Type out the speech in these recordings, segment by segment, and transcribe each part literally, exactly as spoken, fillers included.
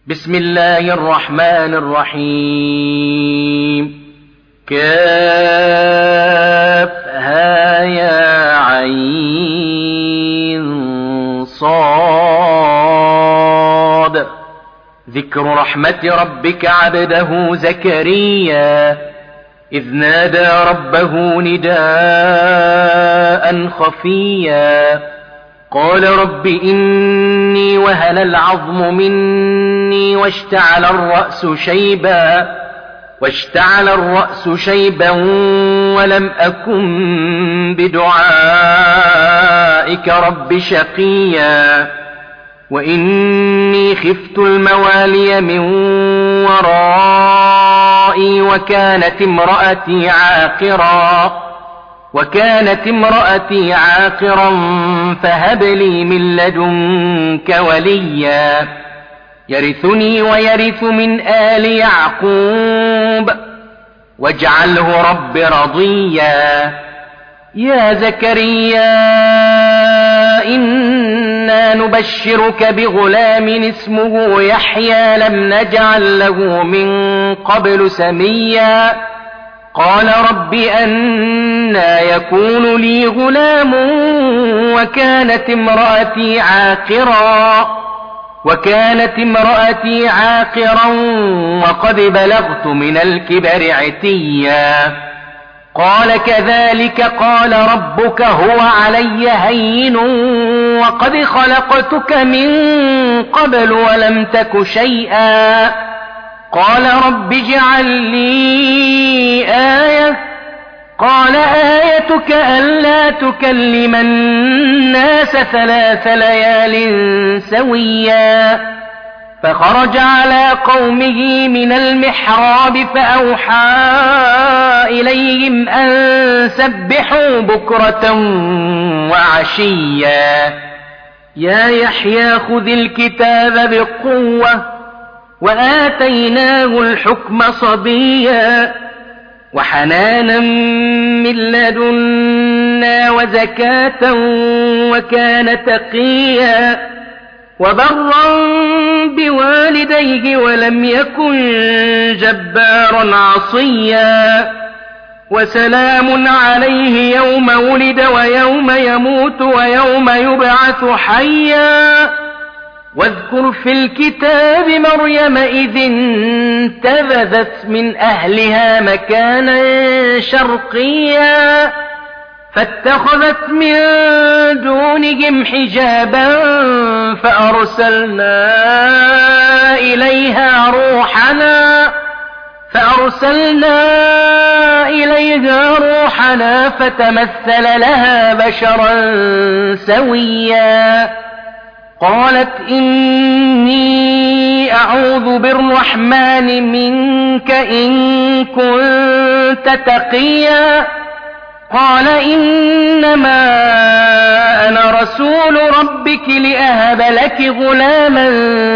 بسم الله الرحمن الرحيم. كافها يا عين صاد. ذكر رحمة ربك عبده زكريا إذ نادى ربه نداء خفيا قال رب إني وهن العظم مني واشتعل الرأس شيبا واشتعل الرأس شيبا ولم أكن بدعائك رب شقيا وإني خفت الموالي من ورائي وكانت امرأتي عاقرا وكانت امرأتي عاقرا فهب لي من لدنك وليا يرثني ويرث من آل يعقوب واجعله رب رضيا. يا زكريا إنا نبشرك بغلام اسمه يحيى لم نجعل له من قبل سميا قال رب أنى يكون لي غلام وكانت امرأتي عاقرا وكانت امرأتي عاقرا وقد بلغت من الكبر عتيا قال كذلك قال ربك هو علي هين وقد خلقتك من قبل ولم تك شيئا قال رب اجعل لي آية قال آيتك ألا تكلم الناس ثلاث ليال سويا فخرج على قومه من المحراب فأوحى إليهم أن سبحوا بكرة وعشيا. يا يحيى خذ الكتاب بقوة وآتيناه الحكم صبيا وحنانا من لدنا وزكاة وكان تقيا وبرا بوالديه ولم يكن جبارا عصيا وسلام عليه يوم ولد ويوم يموت ويوم يبعث حيا. واذكر في الكتاب مريم إذ انتبذت من أهلها مكانا شرقيا فاتخذت من دونهم حجابا فأرسلنا إليها روحنا فأرسلنا إليها روحنا فتمثل لها بشرا سويا قالت إني أعوذ بالرحمن منك إن كنت تقيا قال إنما أنا رسول ربك لأهب لك غلاما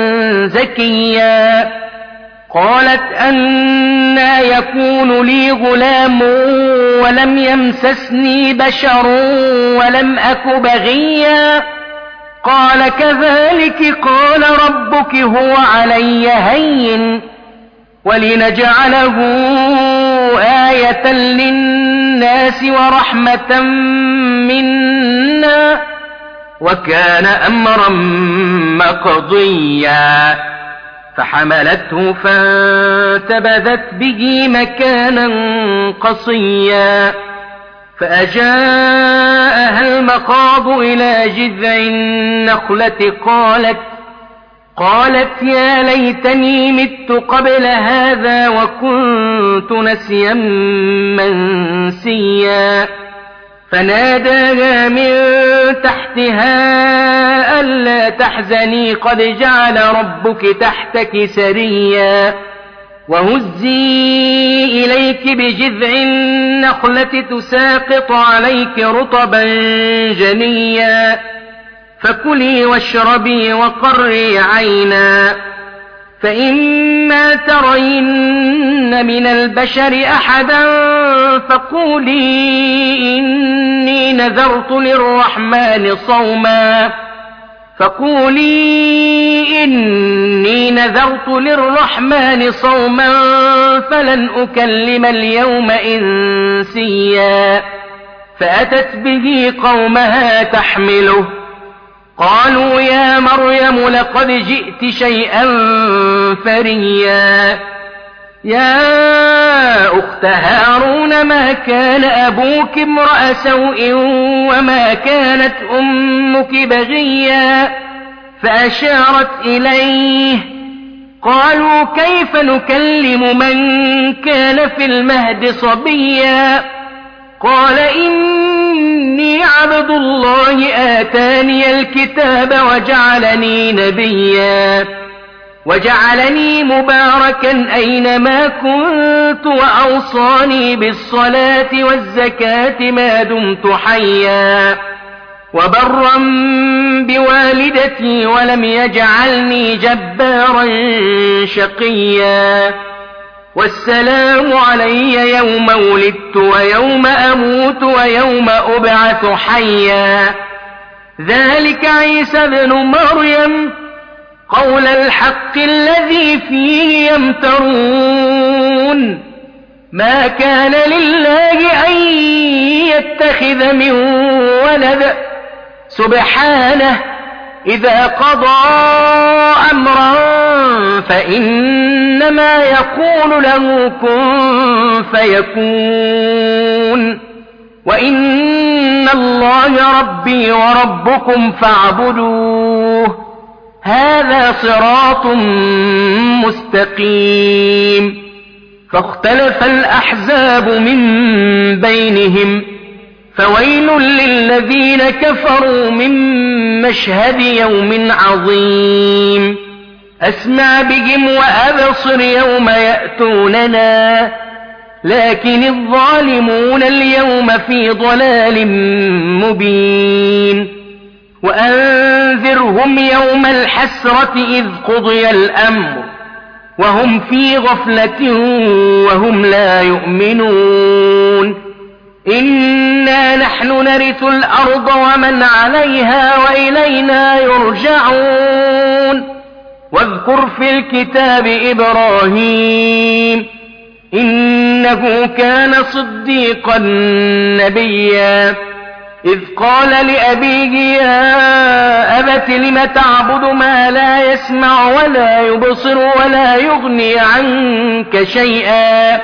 زكيا قالت أنى يكون لي غلام ولم يمسسني بشر ولم أك بغيا قال كذلك قال ربك هو علي هين ولنجعله آية للناس ورحمة منا وكان أمرا مقضيا فحملته فانتبذت به مكانا قصيا فأجاءها المخاض إلى جذع النخلة قالت قالت يا ليتني مت قبل هذا وكنت نسيا منسيا فناداها من تحتها ألا تحزني قد جعل ربك تحتك سريا وهزي إليك بجذع النخلة تساقط عليك رطبا جنيا فكلي واشربي وقري عينا فإما ترين من البشر أحدا فقولي إني نذرت للرحمن صوما فقولي إني نذرت للرحمن صوما فلن أكلم اليوم إنسيا فأتت به قومها تحمله قالوا يا مريم لقد جئت شيئا فريا يا أخت هارون ما كان أبوك امرأ سوء وما كانت أمك بغيا فأشارت إليه قالوا كيف نكلم من كان في المهد صبيا قال إني عبد الله آتاني الكتاب وجعلني نبيا وجعلني مباركا أينما كنت وأوصاني بالصلاة والزكاة ما دمت حيا وبرا بوالدتي ولم يجعلني جبارا شقيا والسلام علي يوم ولدت ويوم أموت ويوم أبعث حيا ذلك عيسى ابن مريم قول الحق الذي فيه يمترون ما كان لله أن يتخذ من ولد سبحانه إذا قضى أمرا فإنما يقول له كن فيكون وإن الله ربي وربكم فاعبدوه هذا صراط مستقيم فاختلف الأحزاب من بينهم فويل للذين كفروا من مشهد يوم عظيم أسمع بهم وأبصر يوم يأتوننا لكن الظالمون اليوم في ضلال مبين وأنذرهم يوم الحسرة إذ قضي الأمر وهم في غفلة وهم لا يؤمنون إنا نحن نرث الأرض ومن عليها وإلينا يرجعون واذكر في الكتاب إبراهيم إنه كان صديقا نبيا إذ قال لأبيه يا أبت لم تعبد ما لا يسمع ولا يبصر ولا يغني عنك شيئا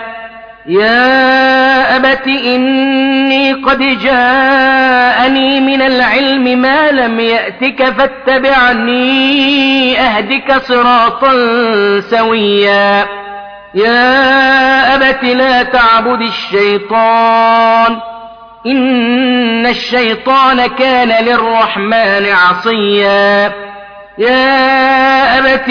يا أبت إني قد جاءني من العلم ما لم يأتك فاتبعني أهدك صراطا سويا يا أبت لا تعبد الشيطان إن الشيطان كان للرحمن عصيا يا أبت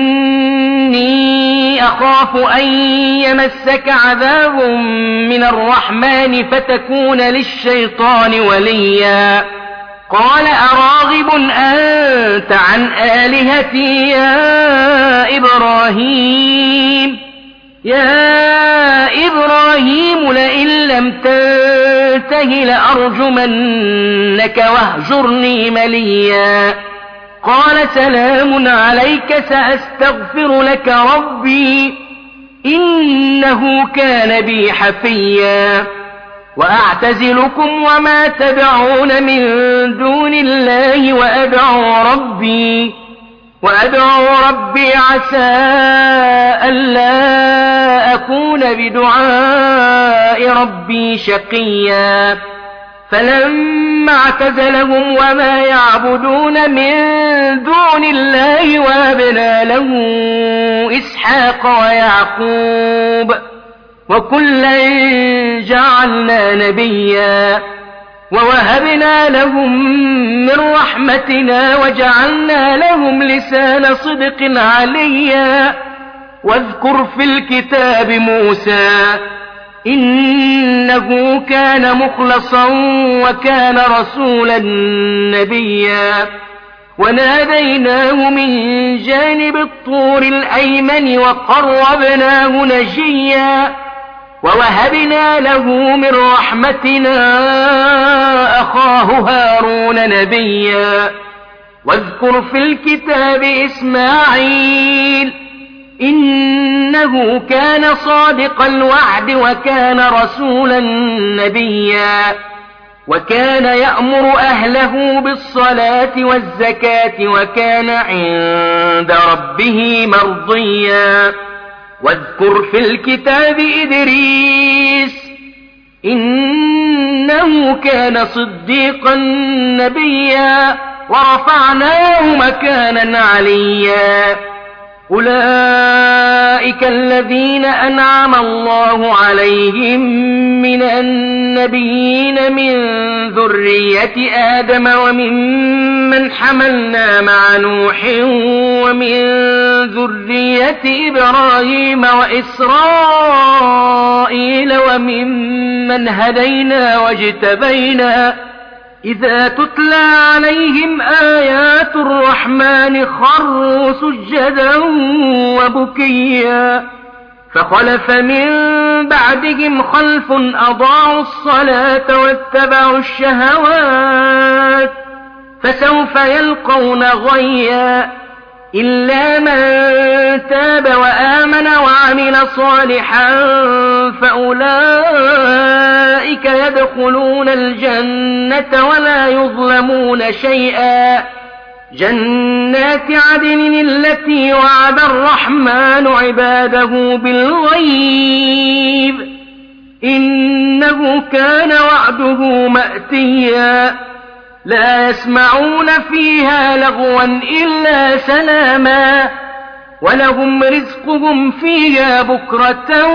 إني أخاف أن يمسك عذاب من الرحمن فتكون للشيطان وليا قال أراغب أنت عن آلهتي يا إبراهيم يا إبراهيم لئن لم تنته لأرجمنك واهجرني مليا قال سلام عليك سأستغفر لك ربي إنه كان بي حفيا وأعتزلكم وما تدعون من دون الله وأدعو ربي وأدعو ربي عسى ألا أكون بدعاء ربي شقيا فلما اعتزلهم وما يعبدون من دون الله وهبنا له إسحاق ويعقوب وكلا جعلنا نبيا ووهبنا لهم من رحمتنا وجعلنا لهم لسان صدق عليا واذكر في الكتاب موسى إنه كان مخلصا وكان رسولا نبيا وناديناه من جانب الطور الأيمن وقربناه نجيا ووهبنا له من رحمتنا أخاه هارون نبيا واذكر في الكتاب إسماعيل إنه كان صادق الوعد وكان رسولا نبيا وكان يأمر أهله بالصلاة والزكاة وكان عند ربه مرضيا واذكر في الكتاب إدريس إنه كان صديقا نبيا ورفعناه مكانا عليا أولئك الذين أنعم الله عليهم من النبيين من ذرية آدم وممن حملنا مع نوح ومن ذرية إبراهيم وإسرائيل وممن هدينا واجتبينا إذا تتلى عليهم آيات الرحمن خروا سجدا وبكيا فخلف من بعدهم خلف أضاعوا الصلاة واتبعوا الشهوات فسوف يلقون غيا إلا من تاب وآمن وعمل صالحا فأولئك يدخلون الجنة ولا يظلمون شيئا جنات عدن التي وعد الرحمن عباده بالغيب إنه كان وعده مأتيا لا يسمعون فيها لغوا إلا سلاما ولهم رزقهم فيها بكرة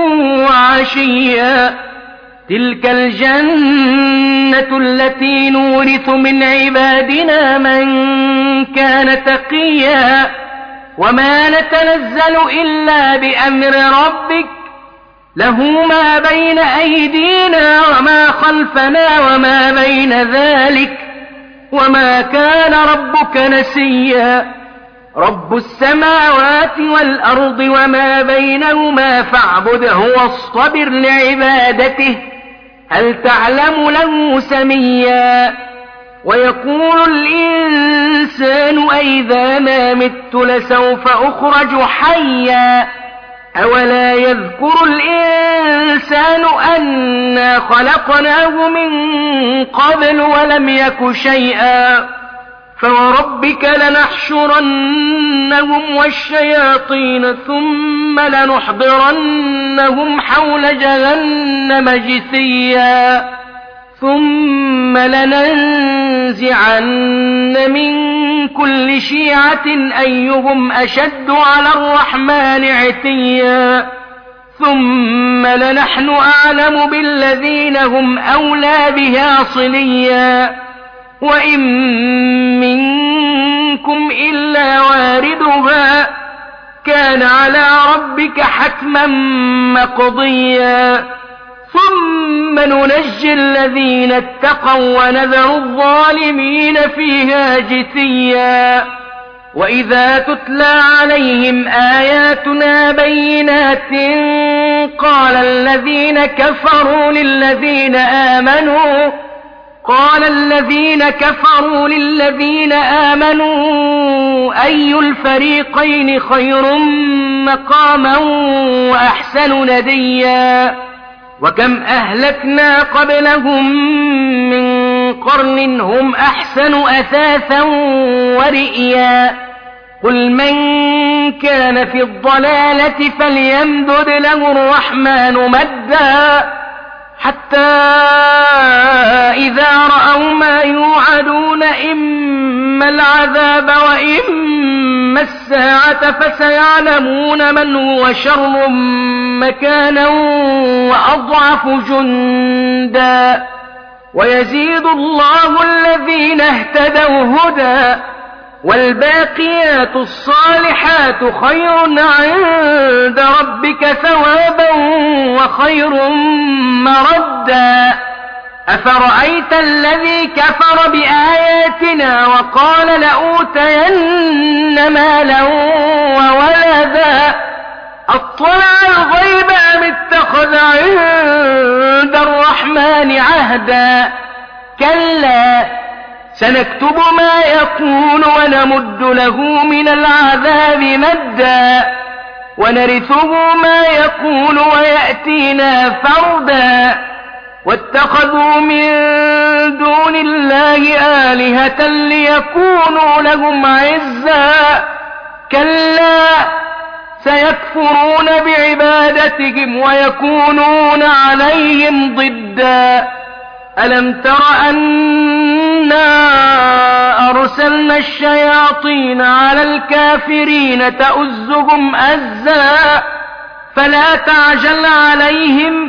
وعشيا تلك الجنة التي نورث من عبادنا من كان تقيا وما نتنزل إلا بأمر ربك له ما بين أيدينا وما خلفنا وما بين ذلك وما كان ربك نسيا رب السماوات والأرض وما بينهما فاعبده واصطبر لعبادته هل تعلم له سميا ويقول الإنسان أئذا ما مت لسوف أخرج حيا أولا يذكر الإنسان أنا خلقناه من قبل ولم يك شيئا فوربك لنحشرنهم والشياطين ثم لنحضرنهم حول جهنم جثيا ثم لننزعن من كل شيعة أيهم أشد على الرحمن عتيا ثم لنحن أعلم بالذين هم أولى بها صليا وإن منكم إلا واردها كان على ربك حتما مقضيا ثم ننجي الذين اتقوا ونذر الظالمين فيها جثيا وإذا تتلى عليهم آياتنا بينات قال الذين كفروا للذين آمنوا قال الذين كفروا للذين آمنوا أي الفريقين خير مقاما وأحسن نديا وكم أهلكنا قبلهم من قرن هم أحسن أثاثا ورئيا قل من كان في الضلالة فليمدد له الرحمن مدا حتى إذا رأوا ما يوعدون إما العذاب وإما الساعة فسيعلمون من هو شر مكانا وأضعف جندا ويزيد الله الذين اهتدوا هدى والباقيات الصالحات خير عند ربك ثوابا وخير مردا أفرأيت الذي كفر بآياتنا وقال لأوتين مالا وولدا أطلع الغيب أم اتخذ عند الرحمن عهدا كلا سنكتب ما يقول ونمد له من العذاب مدا ونرثه ما يقول ويأتينا فردا واتخذوا من دون الله آلهة ليكونوا لهم عزا كلا سيكفرون بعبادتهم ويكونون عليهم ضدا ألم تر أنا أرسلنا الشياطين على الكافرين تؤزهم أزا فلا تعجل عليهم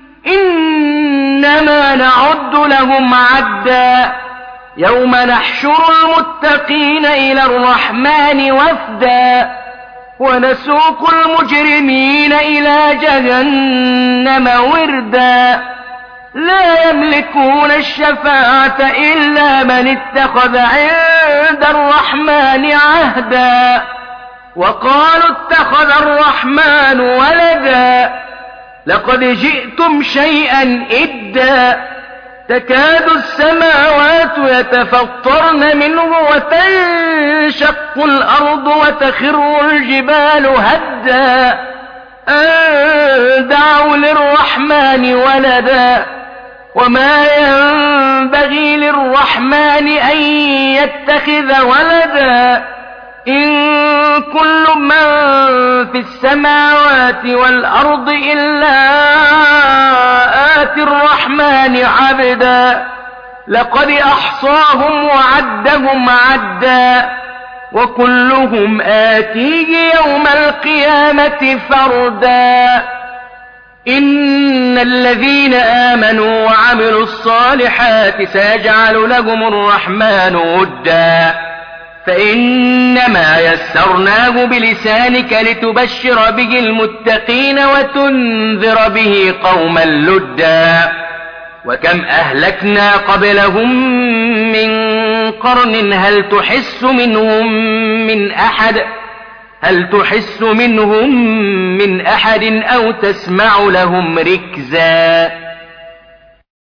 إنما نعد لهم عدا يوم نحشر المتقين إلى الرحمن وفدا ونسوق المجرمين إلى جهنم وردا لا يملكون الشفاعة إلا من اتخذ عند الرحمن عهدا وقالوا اتخذ الرحمن ولدا لقد جئتم شيئا إدا تكاد السماوات يتفطرن منه وتنشق الأرض وتخر الجبال هدا أن دعوا للرحمن ولدا وما ينبغي للرحمن أن يتخذ ولدا إن كل من في السماوات والأرض إلا آتي الرحمن عبدا لقد أحصاهم وعدهم عدا وكلهم آتيه يوم القيامة فردا إن الذين آمنوا وعملوا الصالحات سيجعل لهم الرحمن ودا فإنما يسرناه بلسانك لتبشر به المتقين وتنذر به قوما لدا وكم أهلكنا قبلهم من قرن هل تحس منهم من أحد هل تحس منهم من أحد أو تسمع لهم ركزا